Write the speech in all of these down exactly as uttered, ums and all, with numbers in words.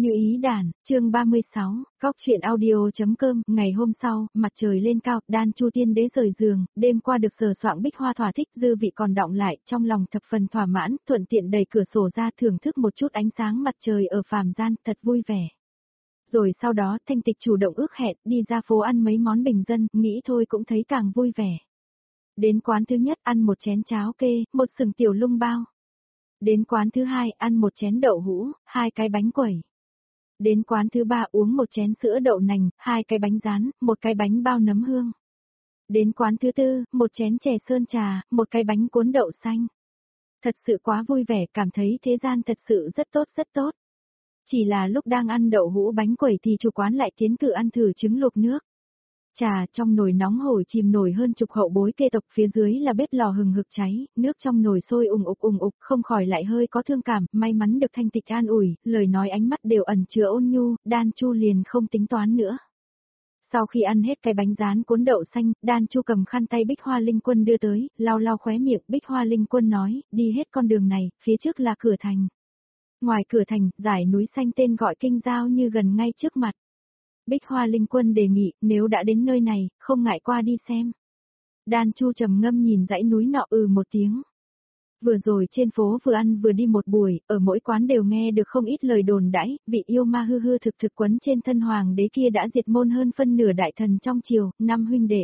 Như ý đàn, chương ba mươi sáu, góc truyện audio.com, ngày hôm sau, mặt trời lên cao, Đan Chu tiên đế rời giường, đêm qua được sờ soạng bích hoa thỏa thích, dư vị còn đọng lại, trong lòng thập phần thỏa mãn, thuận tiện đẩy cửa sổ ra thưởng thức một chút ánh sáng mặt trời ở phàm gian, thật vui vẻ. Rồi sau đó, Thanh Tịch chủ động ước hẹn, đi ra phố ăn mấy món bình dân, nghĩ thôi cũng thấy càng vui vẻ. Đến quán thứ nhất ăn một chén cháo kê, một sừng tiểu lung bao. Đến quán thứ hai ăn một chén đậu hũ, hai cái bánh quẩy. Đến quán thứ ba uống một chén sữa đậu nành, hai cái bánh rán, một cái bánh bao nấm hương. Đến quán thứ tư, một chén chè sơn trà, một cái bánh cuốn đậu xanh. Thật sự quá vui vẻ, cảm thấy thế gian thật sự rất tốt rất tốt. Chỉ là lúc đang ăn đậu hũ bánh quẩy thì chủ quán lại tiến cử ăn thử trứng luộc nước. Trà trong nồi nóng hổi chìm nổi hơn chục hậu bối kê tộc, phía dưới là bếp lò hừng hực cháy, nước trong nồi sôi ùng ục ùng ục, không khỏi lại hơi có thương cảm, may mắn được Thanh Tịch an ủi, lời nói ánh mắt đều ẩn chứa ôn nhu, Đan Chu liền không tính toán nữa. Sau khi ăn hết cái bánh rán cuốn đậu xanh, Đan Chu cầm khăn tay Bích Hoa Linh Quân đưa tới, lau lau khóe miệng, Bích Hoa Linh Quân nói, đi hết con đường này, phía trước là cửa thành. Ngoài cửa thành, dải núi xanh tên gọi Kinh Giao như gần ngay trước mặt. Bích Hoa Linh Quân đề nghị, nếu đã đến nơi này, không ngại qua đi xem. Đan Chu trầm ngâm nhìn dãy núi nọ ừ một tiếng. Vừa rồi trên phố vừa ăn vừa đi một buổi, ở mỗi quán đều nghe được không ít lời đồn đãi, vị yêu ma hư hư thực thực quấn trên thân hoàng đế kia đã diệt môn hơn phân nửa đại thần trong triều, năm huynh đệ.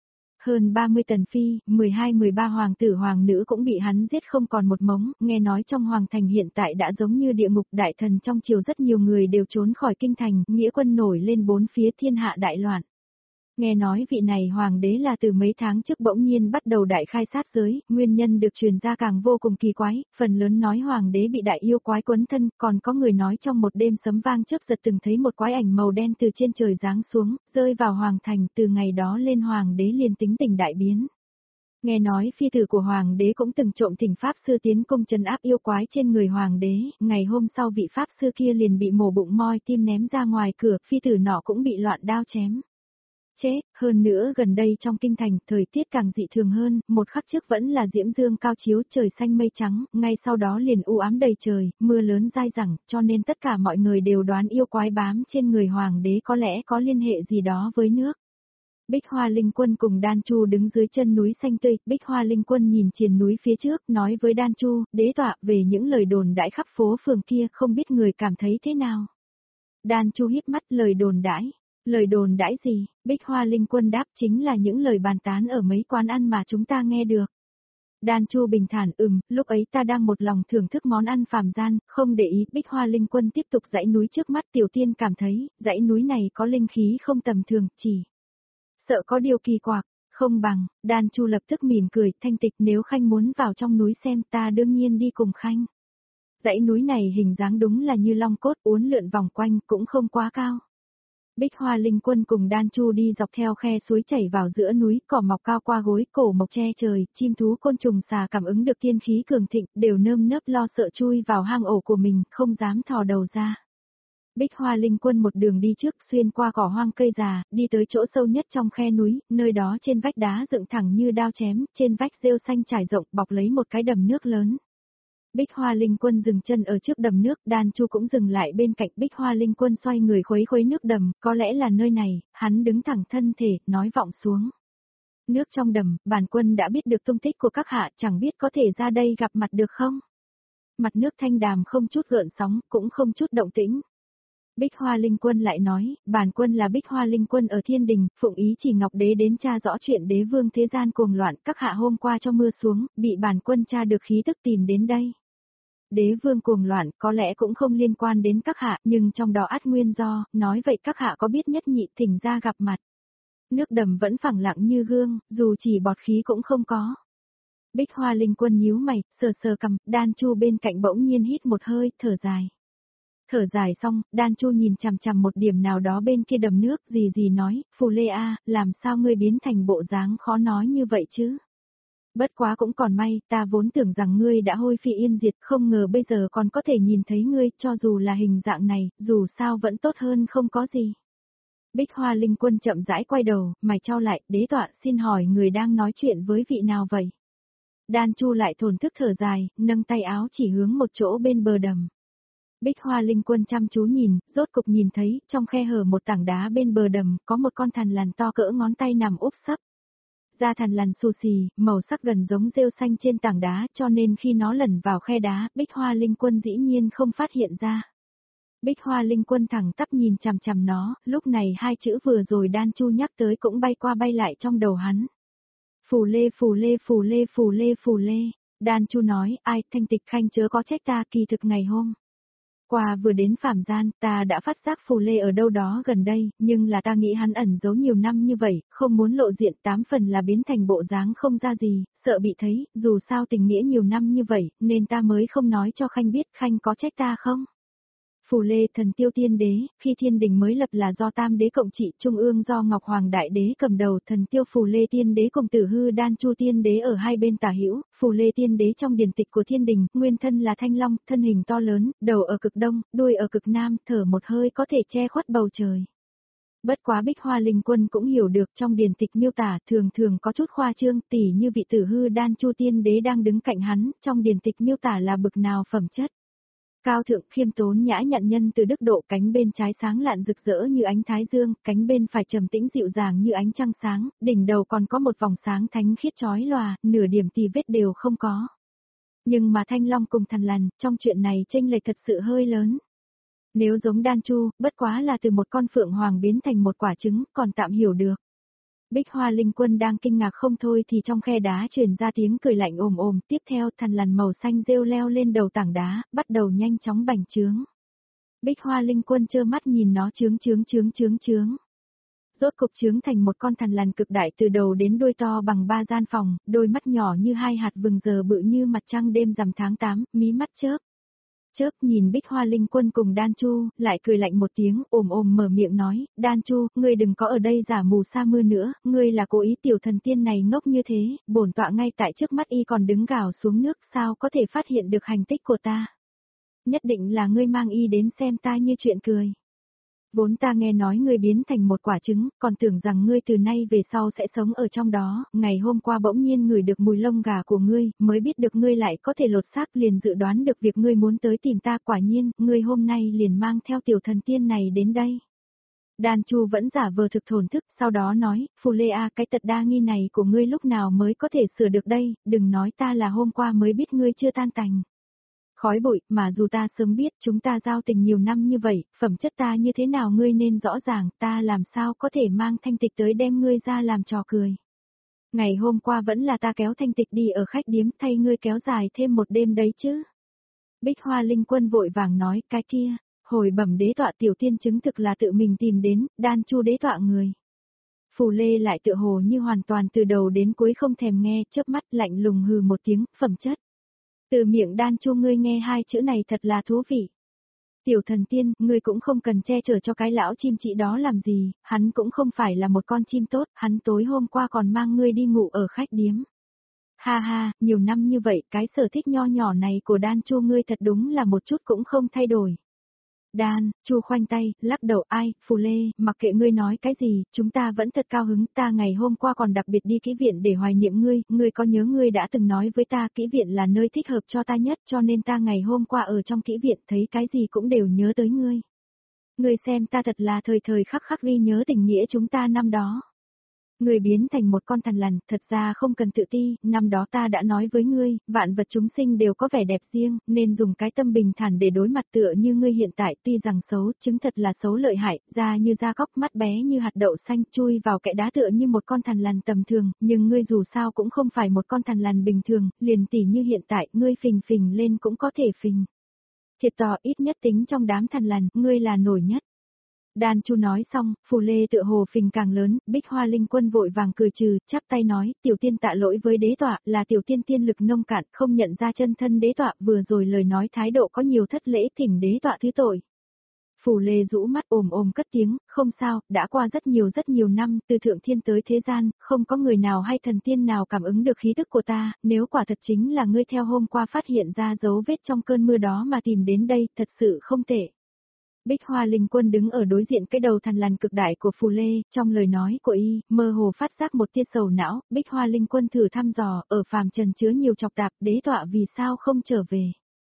Hơn ba mươi tần phi, mười hai mười ba hoàng tử hoàng nữ cũng bị hắn giết không còn một mống, nghe nói trong hoàng thành hiện tại đã giống như địa ngục, đại thần trong triều rất nhiều người đều trốn khỏi kinh thành, nghĩa quân nổi lên bốn phía, thiên hạ đại loạn. Nghe nói vị này hoàng đế là từ mấy tháng trước bỗng nhiên bắt đầu đại khai sát giới, nguyên nhân được truyền ra càng vô cùng kỳ quái, phần lớn nói hoàng đế bị đại yêu quái quấn thân, còn có người nói trong một đêm sấm vang chớp giật từng thấy một quái ảnh màu đen từ trên trời giáng xuống, rơi vào hoàng thành, từ ngày đó lên hoàng đế liền tính tình đại biến. Nghe nói phi tử của hoàng đế cũng từng trộm thỉnh pháp sư tiến công trấn áp yêu quái trên người hoàng đế, ngày hôm sau vị pháp sư kia liền bị mổ bụng moi tim ném ra ngoài cửa, phi tử nọ cũng bị loạn đao chém. Chết, hơn nữa gần đây trong kinh thành, thời tiết càng dị thường hơn, một khắc trước vẫn là diễm dương cao chiếu, trời xanh mây trắng, ngay sau đó liền u ám đầy trời, mưa lớn dai dẳng, cho nên tất cả mọi người đều đoán yêu quái bám trên người hoàng đế có lẽ có liên hệ gì đó với nước. Bích Hoa Linh Quân cùng Đan Chu đứng dưới chân núi xanh tươi, Bích Hoa Linh Quân nhìn triền núi phía trước, nói với Đan Chu, đế tọa, về những lời đồn đãi khắp phố phường kia, không biết người cảm thấy thế nào. Đan Chu híp mắt, lời đồn đãi. Lời đồn đãi gì? Bích Hoa Linh Quân đáp, chính là những lời bàn tán ở mấy quán ăn mà chúng ta nghe được. Đan Chu bình thản, ừm, lúc ấy ta đang một lòng thưởng thức món ăn phàm gian, không để ý. Bích Hoa Linh Quân tiếp tục dãy núi trước mắt, tiểu tiên cảm thấy, dãy núi này có linh khí không tầm thường, chỉ sợ có điều kỳ quặc, không bằng. Đan Chu lập tức mỉm cười, Thanh Tịch, nếu Khanh muốn vào trong núi xem, ta đương nhiên đi cùng Khanh. Dãy núi này hình dáng đúng là như long cốt, uốn lượn vòng quanh, cũng không quá cao. Bích Hoa Linh Quân cùng Đan Chu đi dọc theo khe suối chảy vào giữa núi, cỏ mọc cao qua gối, cổ mọc che trời, chim thú côn trùng xà cảm ứng được tiên khí cường thịnh, đều nơm nớp lo sợ chui vào hang ổ của mình, không dám thò đầu ra. Bích Hoa Linh Quân một đường đi trước, xuyên qua cỏ hoang cây già, đi tới chỗ sâu nhất trong khe núi, nơi đó trên vách đá dựng thẳng như đao chém, trên vách rêu xanh trải rộng, bọc lấy một cái đầm nước lớn. Bích Hoa Linh Quân dừng chân ở trước đầm nước, Đan Chu cũng dừng lại bên cạnh. Bích Hoa Linh Quân xoay người khuấy khuấy nước đầm, có lẽ là nơi này, hắn đứng thẳng thân thể, nói vọng xuống. Nước trong đầm, bản quân đã biết được tung tích của các hạ, chẳng biết có thể ra đây gặp mặt được không? Mặt nước thanh đàm không chút gợn sóng, cũng không chút động tĩnh. Bích Hoa Linh Quân lại nói, bản quân là Bích Hoa Linh Quân ở thiên đình, phụng ý chỉ Ngọc Đế đến tra rõ chuyện đế vương thế gian cuồng loạn, các hạ hôm qua cho mưa xuống, bị bản quân tra được khí tức tìm đến đây. Đế vương cuồng loạn có lẽ cũng không liên quan đến các hạ, nhưng trong đó ắt nguyên do, nói vậy các hạ có biết nhất nhị thỉnh ra gặp mặt. Nước đầm vẫn phẳng lặng như gương, dù chỉ bọt khí cũng không có. Bích Hoa Linh Quân nhíu mày, sờ sờ cằm, Đan Chu bên cạnh bỗng nhiên hít một hơi, thở dài. Thở dài xong, Đan Chu nhìn chằm chằm một điểm nào đó bên kia đầm nước, gì gì nói, Phù Lê A, làm sao ngươi biến thành bộ dáng khó nói như vậy chứ? Bất quá cũng còn may, ta vốn tưởng rằng ngươi đã hôi phi yên diệt, không ngờ bây giờ còn có thể nhìn thấy ngươi, cho dù là hình dạng này, dù sao vẫn tốt hơn không có gì. Bích Hoa Linh Quân chậm rãi quay đầu, mày trao lại, đế tọa, xin hỏi người đang nói chuyện với vị nào vậy? Đan Chu lại thổn thức thở dài, nâng tay áo chỉ hướng một chỗ bên bờ đầm. Bích Hoa Linh Quân chăm chú nhìn, rốt cục nhìn thấy, trong khe hở một tảng đá bên bờ đầm, có một con thằn lằn to cỡ ngón tay nằm úp sấp. Da thằn lằn xù xì, màu sắc gần giống rêu xanh trên tảng đá, cho nên khi nó lẩn vào khe đá, Bích Hoa Linh Quân dĩ nhiên không phát hiện ra. Bích Hoa Linh Quân thẳng tắp nhìn chằm chằm nó, lúc này hai chữ vừa rồi Đan Chu nhắc tới cũng bay qua bay lại trong đầu hắn. Phù lê phù lê phù lê phù lê phù lê, Đan Chu nói, ai, Thanh Tịch Khanh chớ có trách ta, kỳ thực ngày hôm qua vừa đến Phàm Gian, ta đã phát giác phù lê ở đâu đó gần đây, nhưng là ta nghĩ hắn ẩn giấu nhiều năm như vậy, không muốn lộ diện, tám phần là biến thành bộ dáng không ra gì, sợ bị thấy, dù sao tình nghĩa nhiều năm như vậy, nên ta mới không nói cho Khanh biết, Khanh có trách ta không? Phù lê thần tiêu tiên đế, khi thiên đình mới lập là do tam đế cộng trị, trung ương do Ngọc Hoàng đại đế cầm đầu, thần tiêu phù lê tiên đế cùng tử hư Đan Chu tiên đế ở hai bên tả hữu, phù lê tiên đế trong điển tịch của thiên đình, nguyên thân là thanh long, thân hình to lớn, đầu ở cực đông, đuôi ở cực nam, thở một hơi có thể che khuất bầu trời. Bất quá Bích Hoa Linh Quân cũng hiểu được trong điển tịch miêu tả thường thường có chút khoa trương, tỉ như vị tử hư Đan Chu tiên đế đang đứng cạnh hắn, trong điển tịch miêu tả là bực nào phẩm chất. Cao thượng khiêm tốn nhã nhặn nhân từ đức độ, cánh bên trái sáng lạn rực rỡ như ánh thái dương, cánh bên phải trầm tĩnh dịu dàng như ánh trăng sáng, đỉnh đầu còn có một vòng sáng thánh khiết chói lòa, nửa điểm tì vết đều không có. Nhưng mà Thanh Long cùng Thằn Lằn, trong chuyện này chênh lệch thật sự hơi lớn. Nếu giống Đan Chu, bất quá là từ một con phượng hoàng biến thành một quả trứng, còn tạm hiểu được. Bích Hoa Linh Quân đang kinh ngạc không thôi thì trong khe đá truyền ra tiếng cười lạnh ồm ồm, tiếp theo thằn lằn màu xanh rêu leo lên đầu tảng đá, bắt đầu nhanh chóng bành trướng. Bích Hoa Linh Quân trơ mắt nhìn nó trướng trướng trướng trướng trướng. Rốt cục trướng thành một con thằn lằn cực đại từ đầu đến đuôi to bằng ba gian phòng, đôi mắt nhỏ như hai hạt vừng giờ bự như mặt trăng đêm rằm tháng tám, mí mắt chớp. Chớp nhìn Bích Hoa Linh Quân cùng Đan Chu, lại cười lạnh một tiếng, ồm ồm mở miệng nói, Đan Chu, ngươi đừng có ở đây giả mù sa mưa nữa, ngươi là cố ý, tiểu thần tiên này ngốc như thế, bổn tọa ngay tại trước mắt y còn đứng gào xuống nước, sao có thể phát hiện được hành tích của ta. Nhất định là ngươi mang y đến xem ta như chuyện cười. Vốn ta nghe nói ngươi biến thành một quả trứng, còn tưởng rằng ngươi từ nay về sau sẽ sống ở trong đó, ngày hôm qua bỗng nhiên ngửi được mùi lông gà của ngươi, mới biết được ngươi lại có thể lột xác, liền dự đoán được việc ngươi muốn tới tìm ta, quả nhiên, ngươi hôm nay liền mang theo tiểu thần tiên này đến đây. Đan Chu vẫn giả vờ thực thổn thức, sau đó nói, Phù Lê A, cái tật đa nghi này của ngươi lúc nào mới có thể sửa được đây, đừng nói ta là hôm qua mới biết ngươi chưa tan tành. Khói bụi, mà dù ta sớm biết chúng ta giao tình nhiều năm như vậy, phẩm chất ta như thế nào ngươi nên rõ ràng, ta làm sao có thể mang Thanh Tịch tới đem ngươi ra làm trò cười. Ngày hôm qua vẫn là ta kéo Thanh Tịch đi ở khách điếm thay ngươi kéo dài thêm một đêm đấy chứ. Bích Hoa Linh Quân vội vàng nói, cái kia, hồi bẩm đế tọa tiểu tiên chứng thực là tự mình tìm đến, Đan Chu đế tọa người. Phù Lê lại tựa hồ như hoàn toàn từ đầu đến cuối không thèm nghe, chớp mắt lạnh lùng hừ một tiếng, phẩm chất. Từ miệng Đan Chu ngươi nghe hai chữ này thật là thú vị. Tiểu thần tiên, ngươi cũng không cần che chở cho cái lão chim chị đó làm gì, hắn cũng không phải là một con chim tốt, hắn tối hôm qua còn mang ngươi đi ngủ ở khách điếm. Ha ha, nhiều năm như vậy, cái sở thích nho nhỏ này của Đan Chu ngươi thật đúng là một chút cũng không thay đổi. Đan, Chu khoanh tay, lắc đầu, ai, Phù Lê, mặc kệ ngươi nói cái gì, chúng ta vẫn thật cao hứng, ta ngày hôm qua còn đặc biệt đi kỹ viện để hoài niệm ngươi, ngươi có nhớ ngươi đã từng nói với ta kỹ viện là nơi thích hợp cho ta nhất, cho nên ta ngày hôm qua ở trong kỹ viện thấy cái gì cũng đều nhớ tới ngươi. Ngươi xem ta thật là thời thời khắc khắc ghi nhớ tình nghĩa chúng ta năm đó. Ngươi biến thành một con thằn lằn, thật ra không cần tự ti, năm đó ta đã nói với ngươi, vạn vật chúng sinh đều có vẻ đẹp riêng, nên dùng cái tâm bình thản để đối mặt tựa như ngươi hiện tại, tuy rằng xấu, chứng thật là xấu lợi hại, da như da cóc, mắt bé như hạt đậu xanh, chui vào kẽ đá tựa như một con thằn lằn tầm thường, nhưng ngươi dù sao cũng không phải một con thằn lằn bình thường, liền tỉ như hiện tại, ngươi phình phình lên cũng có thể phình. Thiệt tỏ ít nhất tính trong đám thằn lằn, ngươi là nổi nhất. Đan Chu nói xong, Phù Lê tựa hồ phình càng lớn, Bích Hoa Linh Quân vội vàng cười trừ, chắp tay nói, tiểu tiên tạ lỗi với đế tọa, là tiểu tiên tiên lực nông cạn, không nhận ra chân thân đế tọa, vừa rồi lời nói thái độ có nhiều thất lễ, thỉnh đế tọa thứ tội. Phù Lê rũ mắt ồm ồm cất tiếng, không sao, đã qua rất nhiều rất nhiều năm, từ thượng thiên tới thế gian, không có người nào hay thần tiên nào cảm ứng được khí tức của ta, nếu quả thật chính là ngươi theo hôm qua phát hiện ra dấu vết trong cơn mưa đó mà tìm đến đây, thật sự không tệ. Bích Hoa Linh Quân đứng ở đối diện cái đầu thằn lằn cực đại của Phù Lê, trong lời nói của y, mơ hồ phát giác một tia sầu não, Bích Hoa Linh Quân thử thăm dò, ở phàm trần chứa nhiều chọc tạp, đế tọa vì sao không trở về.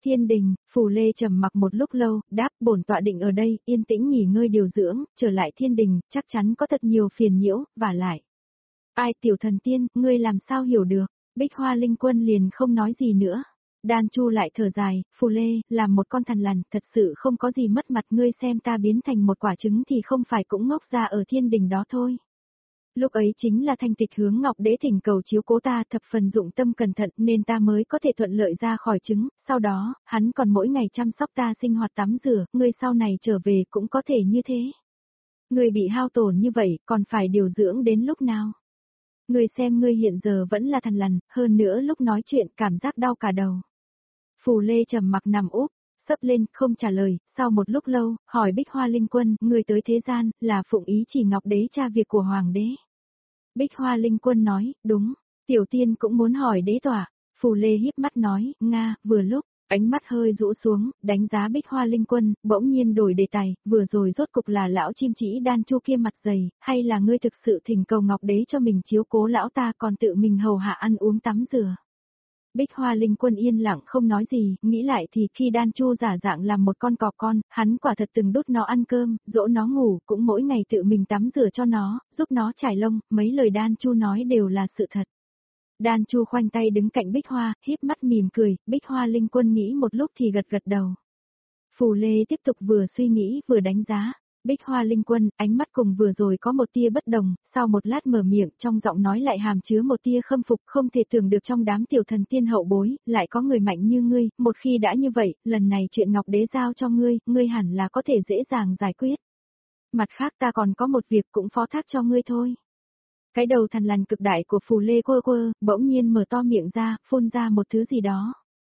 Thiên đình, Phù Lê trầm mặc một lúc lâu, đáp bổn tọa định ở đây, yên tĩnh nghỉ ngơi điều dưỡng, trở lại thiên đình, chắc chắn có thật nhiều phiền nhiễu, và lại. Ai tiểu thần tiên, ngươi làm sao hiểu được, Bích Hoa Linh Quân liền không nói gì nữa. Đan Chu lại thở dài, Phù Lê, làm một con thằn lằn, thật sự không có gì mất mặt, ngươi xem ta biến thành một quả trứng thì không phải cũng ngốc ra ở thiên đình đó thôi. Lúc ấy chính là Thanh Tịch hướng Ngọc Đế thỉnh cầu chiếu cố ta thập phần dụng tâm cẩn thận nên ta mới có thể thuận lợi ra khỏi trứng, sau đó, hắn còn mỗi ngày chăm sóc ta sinh hoạt tắm rửa, ngươi sau này trở về cũng có thể như thế. Ngươi bị hao tổn như vậy, còn phải điều dưỡng đến lúc nào? Ngươi xem ngươi hiện giờ vẫn là thằn lằn, hơn nữa lúc nói chuyện cảm giác đau cả đầu. Phù Lê trầm mặc nằm úp, sấp lên, không trả lời, sau một lúc lâu, hỏi Bích Hoa Linh Quân, người tới thế gian, là phụng ý chỉ Ngọc Đế tra việc của Hoàng đế. Bích Hoa Linh Quân nói, đúng, tiểu tiên cũng muốn hỏi đế tỏa. Phù Lê híp mắt nói, Nga, vừa lúc, ánh mắt hơi rũ xuống, đánh giá Bích Hoa Linh Quân, bỗng nhiên đổi đề tài, vừa rồi rốt cục là lão chim chỉ Đan Chu kia mặt dày, hay là ngươi thực sự thỉnh cầu Ngọc Đế cho mình chiếu cố lão ta còn tự mình hầu hạ ăn uống tắm rửa. Bích Hoa Linh Quân yên lặng không nói gì, nghĩ lại thì khi Đan Chu giả dạng làm một con cọp con, hắn quả thật từng đút nó ăn cơm, dỗ nó ngủ, cũng mỗi ngày tự mình tắm rửa cho nó, giúp nó trải lông, mấy lời Đan Chu nói đều là sự thật. Đan Chu khoanh tay đứng cạnh Bích Hoa, híp mắt mỉm cười, Bích Hoa Linh Quân nghĩ một lúc thì gật gật đầu. Phù Lê tiếp tục vừa suy nghĩ vừa đánh giá. Bích Hoa Linh Quân, ánh mắt cùng vừa rồi có một tia bất đồng, sau một lát mở miệng trong giọng nói lại hàm chứa một tia khâm phục, không thể tưởng được trong đám tiểu thần tiên hậu bối, lại có người mạnh như ngươi, một khi đã như vậy, lần này chuyện Ngọc Đế giao cho ngươi, ngươi hẳn là có thể dễ dàng giải quyết. Mặt khác ta còn có một việc cũng phó thác cho ngươi thôi. Cái đầu thằn lằn cực đại của Phù Lê quơ quơ, bỗng nhiên mở to miệng ra, phun ra một thứ gì đó.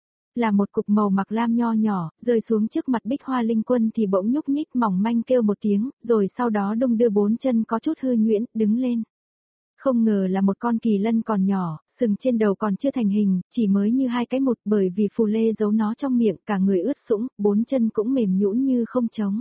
Là một cục màu mặc lam nho nhỏ, rơi xuống trước mặt Bích Hoa Linh Quân thì bỗng nhúc nhích mỏng manh kêu một tiếng, rồi sau đó đung đưa bốn chân có chút hư nhuyễn, đứng lên. Không ngờ là một con kỳ lân còn nhỏ, sừng trên đầu còn chưa thành hình, chỉ mới như hai cái một bởi vì Phù Lê giấu nó trong miệng, cả người ướt sũng, bốn chân cũng mềm nhũn như không trống.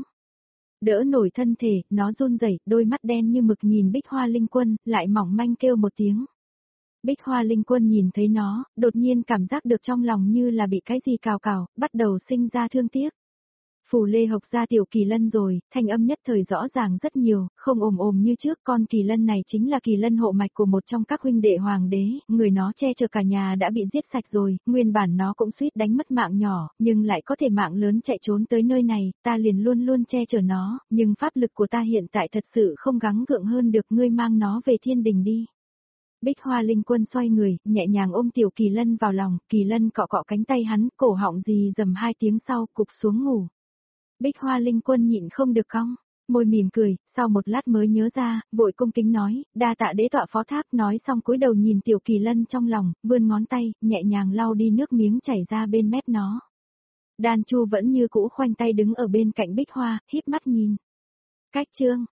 Đỡ nổi thân thể, nó run rẩy, đôi mắt đen như mực nhìn Bích Hoa Linh Quân, lại mỏng manh kêu một tiếng. Bích Hoa Linh Quân nhìn thấy nó, đột nhiên cảm giác được trong lòng như là bị cái gì cào cào, bắt đầu sinh ra thương tiếc. Phù Lê học ra tiểu kỳ lân rồi, thanh âm nhất thời rõ ràng rất nhiều, không ồm ồm như trước, con kỳ lân này chính là kỳ lân hộ mạch của một trong các huynh đệ hoàng đế, người nó che chở cả nhà đã bị giết sạch rồi, nguyên bản nó cũng suýt đánh mất mạng nhỏ, nhưng lại có thể mạng lớn chạy trốn tới nơi này, ta liền luôn luôn che chở nó, nhưng pháp lực của ta hiện tại thật sự không gắng gượng hơn được, ngươi mang nó về thiên đình đi. Bích Hoa Linh Quân xoay người, nhẹ nhàng ôm tiểu kỳ lân vào lòng, kỳ lân cọ cọ cánh tay hắn, cổ họng gì dầm hai tiếng sau, cụp xuống ngủ. Bích Hoa Linh Quân nhịn không được cong, môi mỉm cười, sau một lát mới nhớ ra, vội cung kính nói, đa tạ đế tọa phó thác, nói xong cúi đầu nhìn tiểu kỳ lân trong lòng, vươn ngón tay, nhẹ nhàng lau đi nước miếng chảy ra bên mép nó. Đan Chu vẫn như cũ khoanh tay đứng ở bên cạnh Bích Hoa, híp mắt nhìn. Cách chương